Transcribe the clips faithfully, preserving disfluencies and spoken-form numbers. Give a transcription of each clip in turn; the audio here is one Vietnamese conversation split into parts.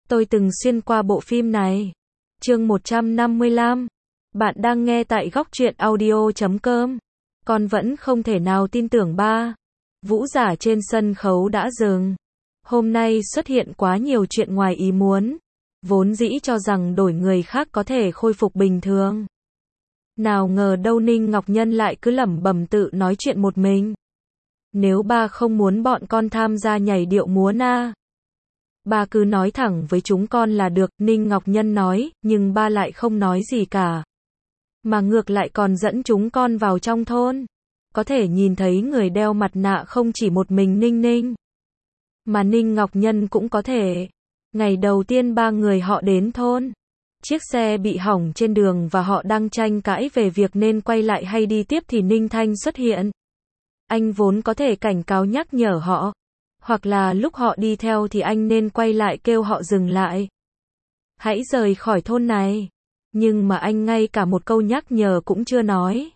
Tôi từng xuyên qua bộ phim này. Chương một trăm năm mươi lăm. Bạn đang nghe tại góc truyện audio chấm com. Con vẫn không thể nào tin tưởng ba. Vũ giả trên sân khấu đã dừng. Hôm nay xuất hiện quá nhiều chuyện ngoài ý muốn. Vốn dĩ cho rằng đổi người khác có thể khôi phục bình thường. Nào ngờ đâu Ninh Ngọc Nhân lại cứ lẩm bẩm tự nói chuyện một mình. Nếu ba không muốn bọn con tham gia nhảy điệu múa na, ba cứ nói thẳng với chúng con là được, Ninh Ngọc Nhân nói, nhưng ba lại không nói gì cả. Mà ngược lại còn dẫn chúng con vào trong thôn. Có thể nhìn thấy người đeo mặt nạ không chỉ một mình Ninh Ninh, mà Ninh Ngọc Nhân cũng có thể. Ngày đầu tiên ba người họ đến thôn, chiếc xe bị hỏng trên đường và họ đang tranh cãi về việc nên quay lại hay đi tiếp thì Ninh Thanh xuất hiện. Anh vốn có thể cảnh cáo nhắc nhở họ, hoặc là lúc họ đi theo thì anh nên quay lại kêu họ dừng lại. Hãy rời khỏi thôn này. Nhưng mà anh ngay cả một câu nhắc nhở cũng chưa nói.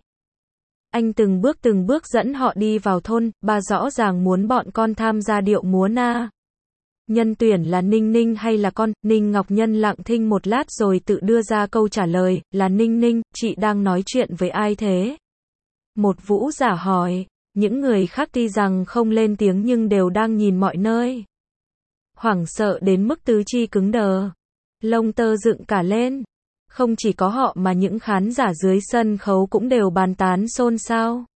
Anh từng bước từng bước dẫn họ đi vào thôn, ba rõ ràng muốn bọn con tham gia điệu múa na. Nhân tuyển là Ninh Ninh hay là con? Ninh Ngọc Nhân lặng thinh một lát rồi tự đưa ra câu trả lời, là Ninh Ninh. Chị đang nói chuyện với ai thế? Một vũ giả hỏi. Những người khác tuy rằng không lên tiếng nhưng đều đang nhìn mọi nơi. Hoảng sợ đến mức tứ chi cứng đờ. Lông tơ dựng cả lên. Không chỉ có họ mà những khán giả dưới sân khấu cũng đều bàn tán xôn xao.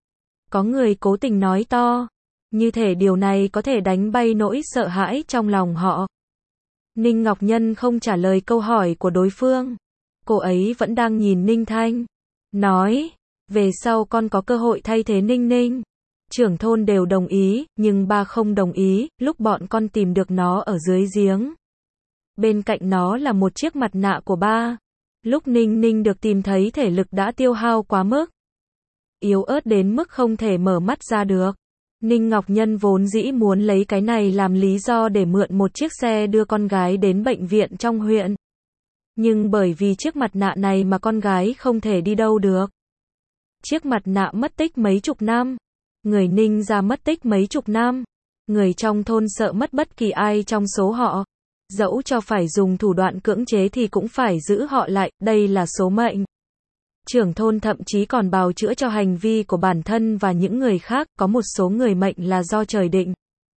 Có người cố tình nói to. Như thể điều này có thể đánh bay nỗi sợ hãi trong lòng họ. Ninh Ngọc Nhân không trả lời câu hỏi của đối phương. Cô ấy vẫn đang nhìn Ninh Thanh. Nói. Về sau con có cơ hội thay thế Ninh Ninh. Trưởng thôn đều đồng ý, nhưng ba không đồng ý, lúc bọn con tìm được nó ở dưới giếng. Bên cạnh nó là một chiếc mặt nạ của ba. Lúc Ninh Ninh được tìm thấy thể lực đã tiêu hao quá mức. Yếu ớt đến mức không thể mở mắt ra được. Ninh Ngọc Nhân vốn dĩ muốn lấy cái này làm lý do để mượn một chiếc xe đưa con gái đến bệnh viện trong huyện. Nhưng bởi vì chiếc mặt nạ này mà con gái không thể đi đâu được. Chiếc mặt nạ mất tích mấy chục năm. Người Ninh ra mất tích mấy chục năm. Người trong thôn sợ mất bất kỳ ai trong số họ. Dẫu cho phải dùng thủ đoạn cưỡng chế thì cũng phải giữ họ lại, đây là số mệnh. Trưởng thôn thậm chí còn bào chữa cho hành vi của bản thân và những người khác, có một số người mệnh là do trời định.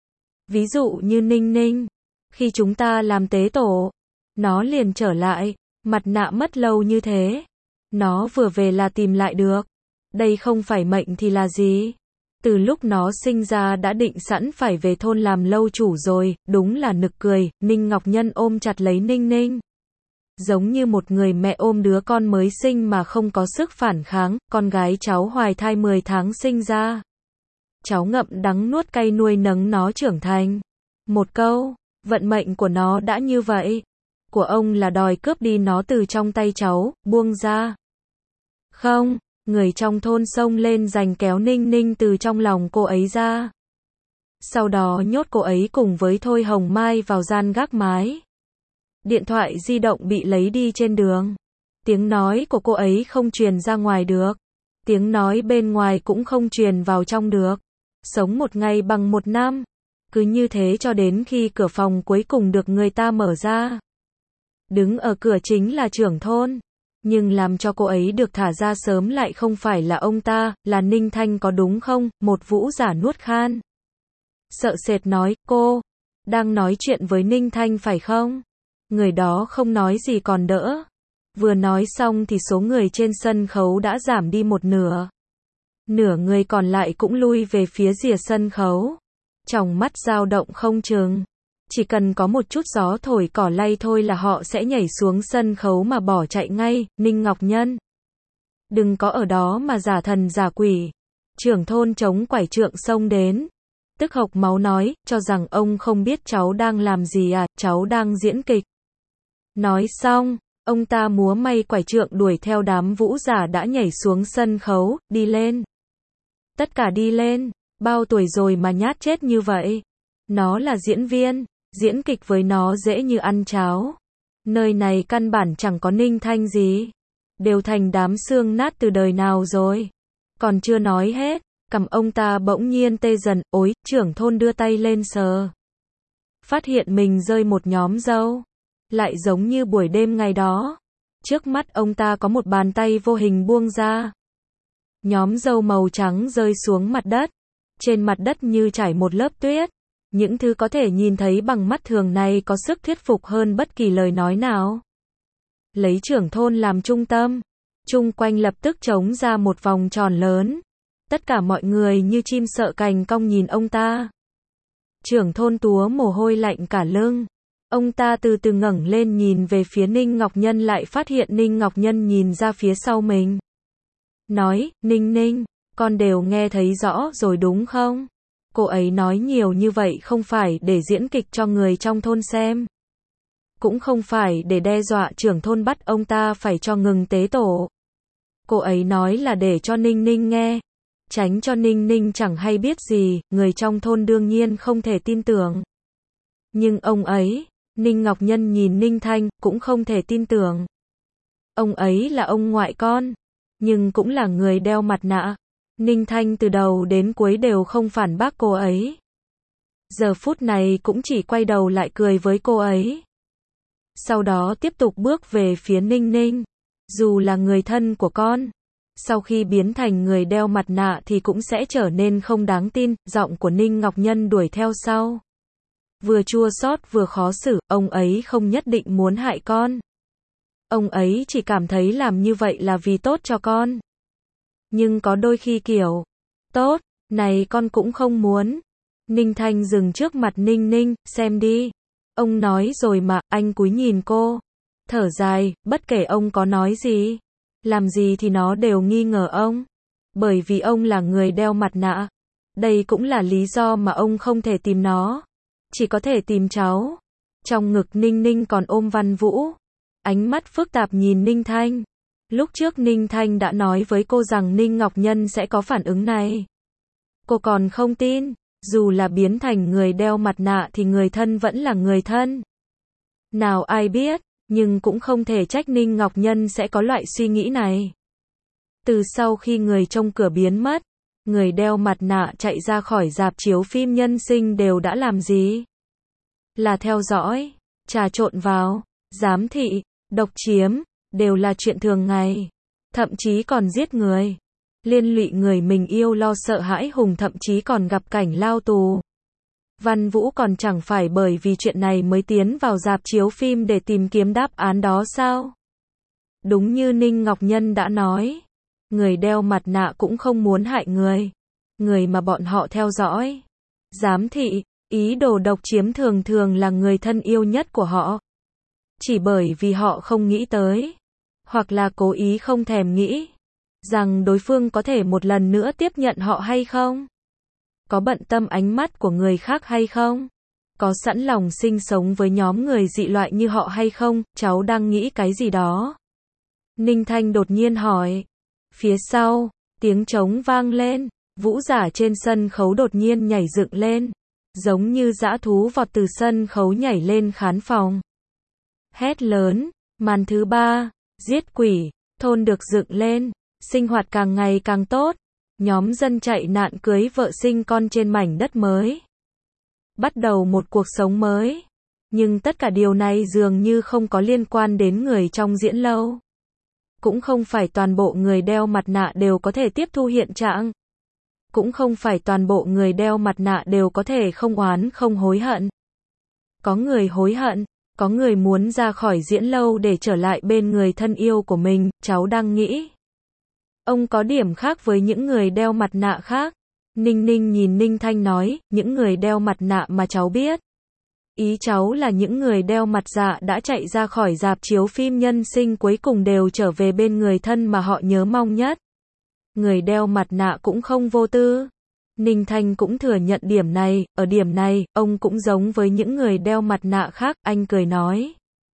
Ví dụ như Ninh Ninh. Khi chúng ta làm tế tổ, nó liền trở lại. Mặt nạ mất lâu như thế. Nó vừa về là tìm lại được. Đây không phải mệnh thì là gì? Từ lúc nó sinh ra đã định sẵn phải về thôn làm lâu chủ rồi, đúng là nực cười. Ninh Ngọc Nhân ôm chặt lấy Ninh Ninh. Giống như một người mẹ ôm đứa con mới sinh mà không có sức phản kháng, con gái cháu hoài thai mười tháng sinh ra. Cháu ngậm đắng nuốt cay nuôi nấng nó trưởng thành. Một câu, vận mệnh của nó đã như vậy. Của ông là đòi cướp đi nó từ trong tay cháu, buông ra. Không. Người trong thôn xông lên giành kéo Ninh Ninh từ trong lòng cô ấy ra. Sau đó nhốt cô ấy cùng với Thôi Hồng Mai vào gian gác mái. Điện thoại di động bị lấy đi trên đường. Tiếng nói của cô ấy không truyền ra ngoài được. Tiếng nói bên ngoài cũng không truyền vào trong được. Sống một ngày bằng một năm. Cứ như thế cho đến khi cửa phòng cuối cùng được người ta mở ra. Đứng ở cửa chính là trưởng thôn. Nhưng làm cho cô ấy được thả ra sớm lại không phải là ông ta, là Ninh Thanh có đúng không? Một vũ giả nuốt khan. Sợ sệt nói, cô, đang nói chuyện với Ninh Thanh phải không? Người đó không nói gì còn đỡ. Vừa nói xong thì số người trên sân khấu đã giảm đi một nửa. Nửa người còn lại cũng lui về phía rìa sân khấu. Tròng mắt dao động không chừng. Chỉ cần có một chút gió thổi cỏ lay thôi là họ sẽ nhảy xuống sân khấu mà bỏ chạy ngay. Ninh Ngọc Nhân, đừng có ở đó mà giả thần giả quỷ. Trưởng thôn chống quải trượng xông đến. Tức hộc máu nói, cho rằng ông không biết cháu đang làm gì à, cháu đang diễn kịch. Nói xong, ông ta múa may quải trượng đuổi theo đám vũ giả đã nhảy xuống sân khấu, đi lên. Tất cả đi lên, bao tuổi rồi mà nhát chết như vậy. Nó là diễn viên. Diễn kịch với nó dễ như ăn cháo. Nơi này căn bản chẳng có Ninh Thanh gì. Đều thành đám xương nát từ đời nào rồi. Còn chưa nói hết, cằm ông ta bỗng nhiên tê dần, ối, trưởng thôn đưa tay lên sờ. Phát hiện mình rơi một nhóm râu. lại giống như buổi đêm ngày đó. Trước mắt ông ta có một bàn tay vô hình buông ra. Nhóm dâu màu trắng rơi xuống mặt đất. Trên mặt đất như trải một lớp tuyết. Những thứ có thể nhìn thấy bằng mắt thường này có sức thuyết phục hơn bất kỳ lời nói nào. Lấy trưởng thôn làm trung tâm. Chung quanh lập tức trống ra một vòng tròn lớn. Tất cả mọi người như chim sợ cành cong nhìn ông ta. Trưởng thôn túa mồ hôi lạnh cả lưng. Ông ta từ từ ngẩng lên nhìn về phía Ninh Ngọc Nhân, lại phát hiện Ninh Ngọc Nhân nhìn ra phía sau mình. Nói, Ninh Ninh, con đều nghe thấy rõ rồi đúng không? Cô ấy nói nhiều như vậy không phải để diễn kịch cho người trong thôn xem. Cũng không phải để đe dọa trưởng thôn bắt ông ta phải cho ngừng tế tổ. Cô ấy nói là để cho Ninh Ninh nghe. Tránh cho Ninh Ninh chẳng hay biết gì, người trong thôn đương nhiên không thể tin tưởng. Nhưng ông ấy, Ninh Ngọc Nhân nhìn Ninh Thanh, cũng không thể tin tưởng. Ông ấy là ông ngoại con, nhưng cũng là người đeo mặt nạ. Ninh Thanh từ đầu đến cuối đều không phản bác cô ấy. Giờ phút này cũng chỉ quay đầu lại cười với cô ấy. Sau đó tiếp tục bước về phía Ninh Ninh. Dù là người thân của con, sau khi biến thành người đeo mặt nạ thì cũng sẽ trở nên không đáng tin. Giọng của Ninh Ngọc Nhân đuổi theo sau. Vừa chua xót vừa khó xử, ông ấy không nhất định muốn hại con. Ông ấy chỉ cảm thấy làm như vậy là vì tốt cho con. Nhưng có đôi khi kiểu, tốt, này con cũng không muốn. Ninh Thanh dừng trước mặt Ninh Ninh, xem đi. Ông nói rồi mà, anh cúi nhìn cô. Thở dài, bất kể ông có nói gì, làm gì thì nó đều nghi ngờ ông. Bởi vì ông là người đeo mặt nạ. Đây cũng là lý do mà ông không thể tìm nó. Chỉ có thể tìm cháu. Trong ngực Ninh Ninh còn ôm Văn Vũ. Ánh mắt phức tạp nhìn Ninh Thanh. Lúc trước Ninh Thanh đã nói với cô rằng Ninh Ngọc Nhân sẽ có phản ứng này. Cô còn không tin. Dù là biến thành người đeo mặt nạ thì người thân vẫn là người thân. Nào ai biết, nhưng cũng không thể trách Ninh Ngọc Nhân sẽ có loại suy nghĩ này. Từ sau khi người trông cửa biến mất, người đeo mặt nạ chạy ra khỏi rạp chiếu phim nhân sinh đều đã làm gì? Là theo dõi, trà trộn vào, giám thị, độc chiếm, đều là chuyện thường ngày. Thậm chí còn giết người. Liên lụy người mình yêu lo sợ hãi hùng, thậm chí còn gặp cảnh lao tù. Văn Vũ còn chẳng phải bởi vì chuyện này mới tiến vào rạp chiếu phim để tìm kiếm đáp án đó sao? Đúng như Ninh Ngọc Nhân đã nói, người đeo mặt nạ cũng không muốn hại người. Người mà bọn họ theo dõi, giám thị, ý đồ độc chiếm thường thường là người thân yêu nhất của họ. Chỉ bởi vì họ không nghĩ tới, hoặc là cố ý không thèm nghĩ, rằng đối phương có thể một lần nữa tiếp nhận họ hay không? Có bận tâm ánh mắt của người khác hay không? Có sẵn lòng sinh sống với nhóm người dị loại như họ hay không? Cháu đang nghĩ cái gì đó? Ninh Thanh đột nhiên hỏi. Phía sau, tiếng trống vang lên, vũ giả trên sân khấu đột nhiên nhảy dựng lên, giống như dã thú vọt từ sân khấu nhảy lên khán phòng. Hét lớn, màn thứ ba, giết quỷ, thôn được dựng lên, sinh hoạt càng ngày càng tốt. Nhóm dân chạy nạn cưới vợ sinh con trên mảnh đất mới. Bắt đầu một cuộc sống mới. Nhưng tất cả điều này dường như không có liên quan đến người trong diễn lâu. Cũng không phải toàn bộ người đeo mặt nạ đều có thể tiếp thu hiện trạng. Cũng không phải toàn bộ người đeo mặt nạ đều có thể không oán không hối hận. Có người hối hận, có người muốn ra khỏi diễn lâu để trở lại bên người thân yêu của mình. Cháu đang nghĩ, ông có điểm khác với những người đeo mặt nạ khác. Ninh Ninh nhìn Ninh Thanh nói, những người đeo mặt nạ mà cháu biết. Ý cháu là những người đeo mặt dạ đã chạy ra khỏi rạp chiếu phim nhân sinh cuối cùng đều trở về bên người thân mà họ nhớ mong nhất. Người đeo mặt nạ cũng không vô tư. Ninh Thanh cũng thừa nhận điểm này, ở điểm này, ông cũng giống với những người đeo mặt nạ khác, anh cười nói.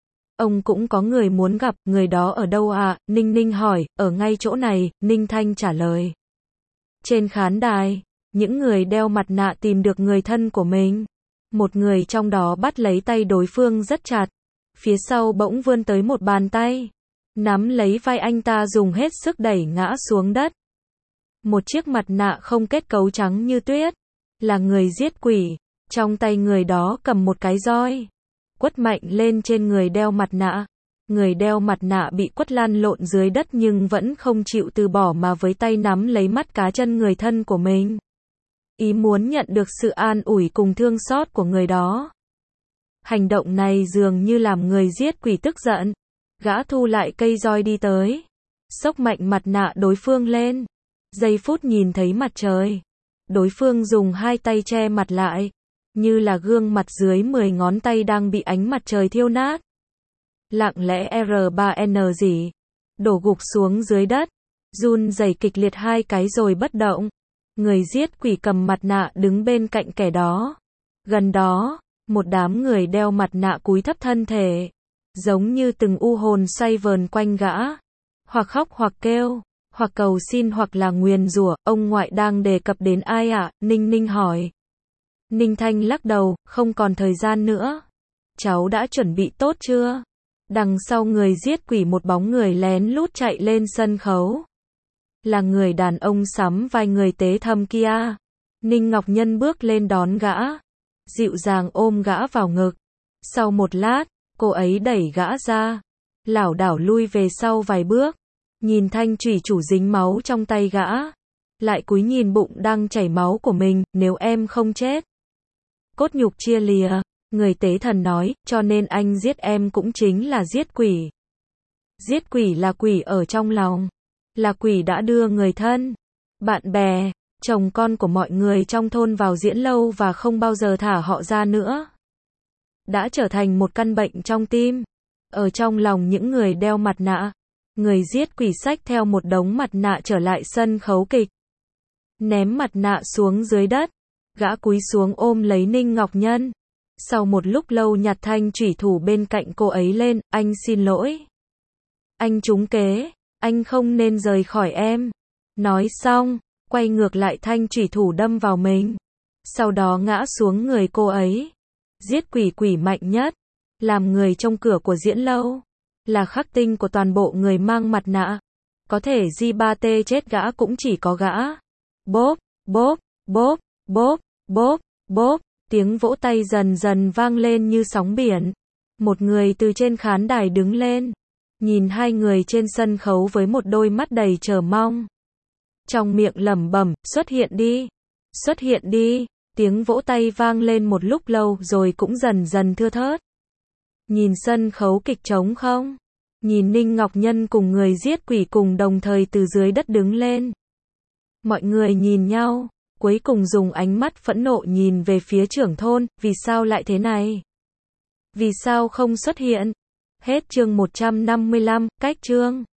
Ông cũng có người muốn gặp, người đó ở đâu à? Ninh Ninh hỏi, ở ngay chỗ này, Ninh Thanh trả lời. Trên khán đài, những người đeo mặt nạ tìm được người thân của mình. Một người trong đó bắt lấy tay đối phương rất chặt. Phía sau bỗng vươn tới một bàn tay. Nắm lấy vai anh ta dùng hết sức đẩy ngã xuống đất. Một chiếc mặt nạ không kết cấu trắng như tuyết. Là người giết quỷ. Trong tay người đó cầm một cái roi. quất mạnh lên trên người đeo mặt nạ. Người đeo mặt nạ bị quất lăn lộn dưới đất nhưng vẫn không chịu từ bỏ mà với tay nắm lấy mắt cá chân người thân của mình. Ý muốn nhận được sự an ủi cùng thương xót của người đó. Hành động này dường như làm người giết quỷ tức giận. Gã thu lại cây roi đi tới. Xốc mạnh mặt nạ đối phương lên. Giây phút nhìn thấy mặt trời. Đối phương dùng hai tay che mặt lại. Như là gương mặt dưới mười ngón tay đang bị ánh mặt trời thiêu nát. Lặng lẽ R ba N gì. Đổ gục xuống dưới đất. Run rẩy kịch liệt hai cái rồi bất động. Người giết quỷ cầm mặt nạ đứng bên cạnh kẻ đó. Gần đó, một đám người đeo mặt nạ cúi thấp thân thể. Giống như từng u hồn xoay vờn quanh gã. Hoặc khóc hoặc kêu, hoặc cầu xin hoặc là nguyền rủa. Ông ngoại đang đề cập đến ai ạ? À? Ninh Ninh hỏi. Ninh Thanh lắc đầu, không còn thời gian nữa. Cháu đã chuẩn bị tốt chưa? Đằng sau người giết quỷ một bóng người lén lút chạy lên sân khấu. Là người đàn ông sắm vai người tế thâm kia. Ninh Ngọc Nhân bước lên đón gã. Dịu dàng ôm gã vào ngực. Sau một lát, cô ấy đẩy gã ra. Lảo đảo lui về sau vài bước. Nhìn thanh chủy thủ dính máu trong tay gã. Lại cúi nhìn bụng đang chảy máu của mình, nếu em không chết. Cốt nhục chia lìa. Người tế thần nói, cho nên anh giết em cũng chính là giết quỷ. Giết quỷ là quỷ ở trong lòng. Là quỷ đã đưa người thân, bạn bè, chồng con của mọi người trong thôn vào diễn lâu và không bao giờ thả họ ra nữa. Đã trở thành một căn bệnh trong tim. Ở trong lòng những người đeo mặt nạ. Người giết quỷ xách theo một đống mặt nạ trở lại sân khấu kịch. Ném mặt nạ xuống dưới đất. Gã cúi xuống ôm lấy Ninh Ngọc Nhân. Sau một lúc lâu nhặt thanh chủy thủ bên cạnh cô ấy lên, anh xin lỗi. Anh trúng kế, anh không nên rời khỏi em. Nói xong, quay ngược lại thanh chủy thủ đâm vào mình. Sau đó ngã xuống người cô ấy. Giết quỷ quỷ mạnh nhất. Làm người trong cửa của diễn lâu. Là khắc tinh của toàn bộ người mang mặt nạ. Có thể G ba T chết gã cũng chỉ có gã. Bốp, bốp, bốp, bốp, bốp, bốp. Tiếng vỗ tay dần dần vang lên như sóng biển. Một người từ trên khán đài đứng lên. Nhìn hai người trên sân khấu với một đôi mắt đầy chờ mong. Trong miệng lẩm bẩm, xuất hiện đi. Xuất hiện đi. Tiếng vỗ tay vang lên một lúc lâu rồi cũng dần dần thưa thớt. Nhìn sân khấu kịch trống không? Nhìn Ninh Ngọc Nhân cùng người giết quỷ cùng đồng thời từ dưới đất đứng lên. Mọi người nhìn nhau. Cuối cùng dùng ánh mắt phẫn nộ nhìn về phía trưởng thôn, vì sao lại thế này? Vì sao không xuất hiện? Hết chương một trăm năm mươi lăm, cách chương.